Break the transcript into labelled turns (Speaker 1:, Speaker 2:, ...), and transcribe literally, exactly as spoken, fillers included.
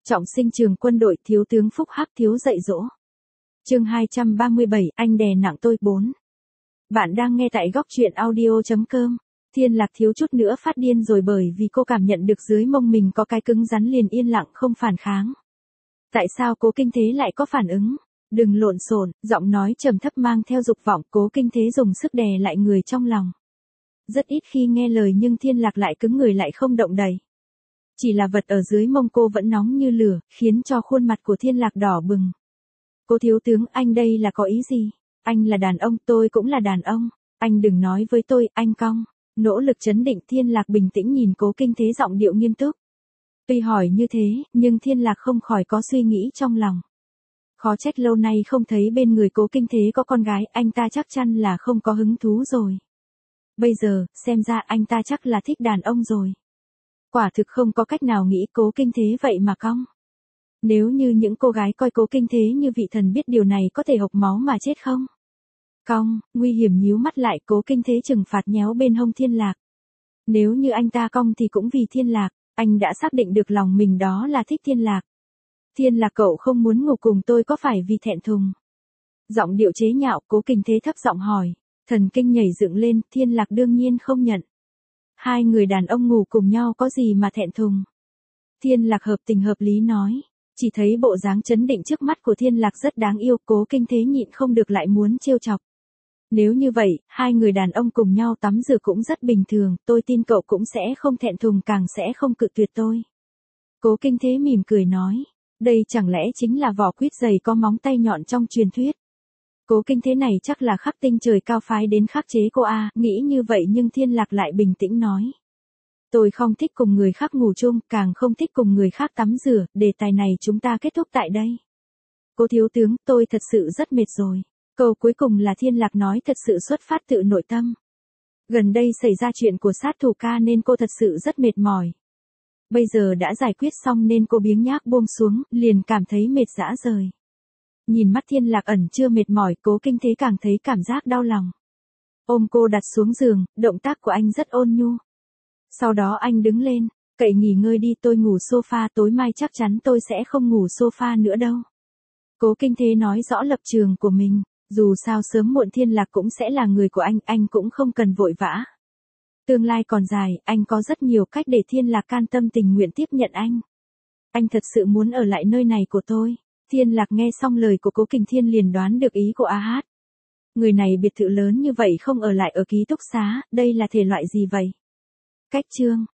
Speaker 1: Trọng sinh trường quân đội, thiếu tướng Phúc Hắc thiếu dạy dỗ. Chương hai trăm ba mươi bảy, anh đè nặng tôi bốn. Bạn đang nghe tại góc truyện audio chấm com. Thiên Lạc thiếu chút nữa phát điên rồi bởi vì cô cảm nhận được dưới mông mình có cái cứng rắn liền yên lặng không phản kháng. Tại sao Cố Kinh Thế lại có phản ứng? Đừng lộn xộn, giọng nói trầm thấp mang theo dục vọng, Cố Kinh Thế dùng sức đè lại người trong lòng. Rất ít khi nghe lời nhưng Thiên Lạc lại cứng người lại không động đậy. Chỉ là vật ở dưới mông cô vẫn nóng như lửa, khiến cho khuôn mặt của Thiên Lạc đỏ bừng. Cô thiếu tướng, anh đây là có ý gì? Anh là đàn ông, tôi cũng là đàn ông. Anh đừng nói với tôi, anh cong. Nỗ lực trấn định, Thiên Lạc bình tĩnh nhìn Cố Kinh Thế giọng điệu nghiêm túc. Tuy hỏi như thế, nhưng Thiên Lạc không khỏi có suy nghĩ trong lòng. Khó trách lâu nay không thấy bên người Cố Kinh Thế có con gái, anh ta chắc chắn là không có hứng thú rồi. Bây giờ, xem ra anh ta chắc là thích đàn ông rồi. Quả thực không có cách nào nghĩ Cố Kinh Thế vậy mà cong. Nếu như những cô gái coi Cố Kinh Thế như vị thần biết điều này có thể hộc máu mà chết không? Cong, nguy hiểm nhíu mắt lại, Cố Kinh Thế trừng phạt nhéo bên hông Thiên Lạc. Nếu như anh ta cong thì cũng vì Thiên Lạc, anh đã xác định được lòng mình đó là thích Thiên Lạc. Thiên Lạc, cậu không muốn ngủ cùng tôi có phải vì thẹn thùng? Giọng điệu chế nhạo, Cố Kinh Thế thấp giọng hỏi. Thần kinh nhảy dựng lên, Thiên Lạc đương nhiên không nhận. Hai người đàn ông ngủ cùng nhau có gì mà thẹn thùng? Thiên Lạc hợp tình hợp lý nói. Chỉ thấy bộ dáng trấn định trước mắt của Thiên Lạc rất đáng yêu, Cố Kinh Thế nhịn không được lại muốn trêu chọc. Nếu như vậy, hai người đàn ông cùng nhau tắm rửa cũng rất bình thường, tôi tin cậu cũng sẽ không thẹn thùng, càng sẽ không cự tuyệt tôi. Cố Kinh Thế mỉm cười nói. Đây chẳng lẽ chính là vỏ quýt dày có móng tay nhọn trong truyền thuyết? Cố Kinh Thế này chắc là khắc tinh trời cao phái đến khắc chế cô a, nghĩ như vậy nhưng Thiên Lạc lại bình tĩnh nói. Tôi không thích cùng người khác ngủ chung, càng không thích cùng người khác tắm rửa, đề tài này chúng ta kết thúc tại đây. Cô thiếu tướng, tôi thật sự rất mệt rồi. Câu cuối cùng là Thiên Lạc nói thật sự xuất phát tự nội tâm. Gần đây xảy ra chuyện của sát thủ ca nên cô thật sự rất mệt mỏi. Bây giờ đã giải quyết xong nên cô biếng nhác buông xuống, liền cảm thấy mệt rã rời. Nhìn mắt Thiên Lạc ẩn chưa mệt mỏi, Cố Kinh Thế càng thấy cảm giác đau lòng. Ôm cô đặt xuống giường, động tác của anh rất ôn nhu. Sau đó anh đứng lên, cậy nghỉ ngơi đi, tôi ngủ sofa, tối mai chắc chắn tôi sẽ không ngủ sofa nữa đâu. Cố Kinh Thế nói rõ lập trường của mình, dù sao sớm muộn Thiên Lạc cũng sẽ là người của anh, anh cũng không cần vội vã. Tương lai còn dài, anh có rất nhiều cách để Thiên Lạc can tâm tình nguyện tiếp nhận anh. Anh thật sự muốn ở lại nơi này của tôi. Thiên Lạc nghe xong lời của Cố Kình Thiên liền đoán được ý của A Hát. Người này biệt thự lớn như vậy không ở lại ở ký túc xá, đây là thể loại gì vậy? Cách chương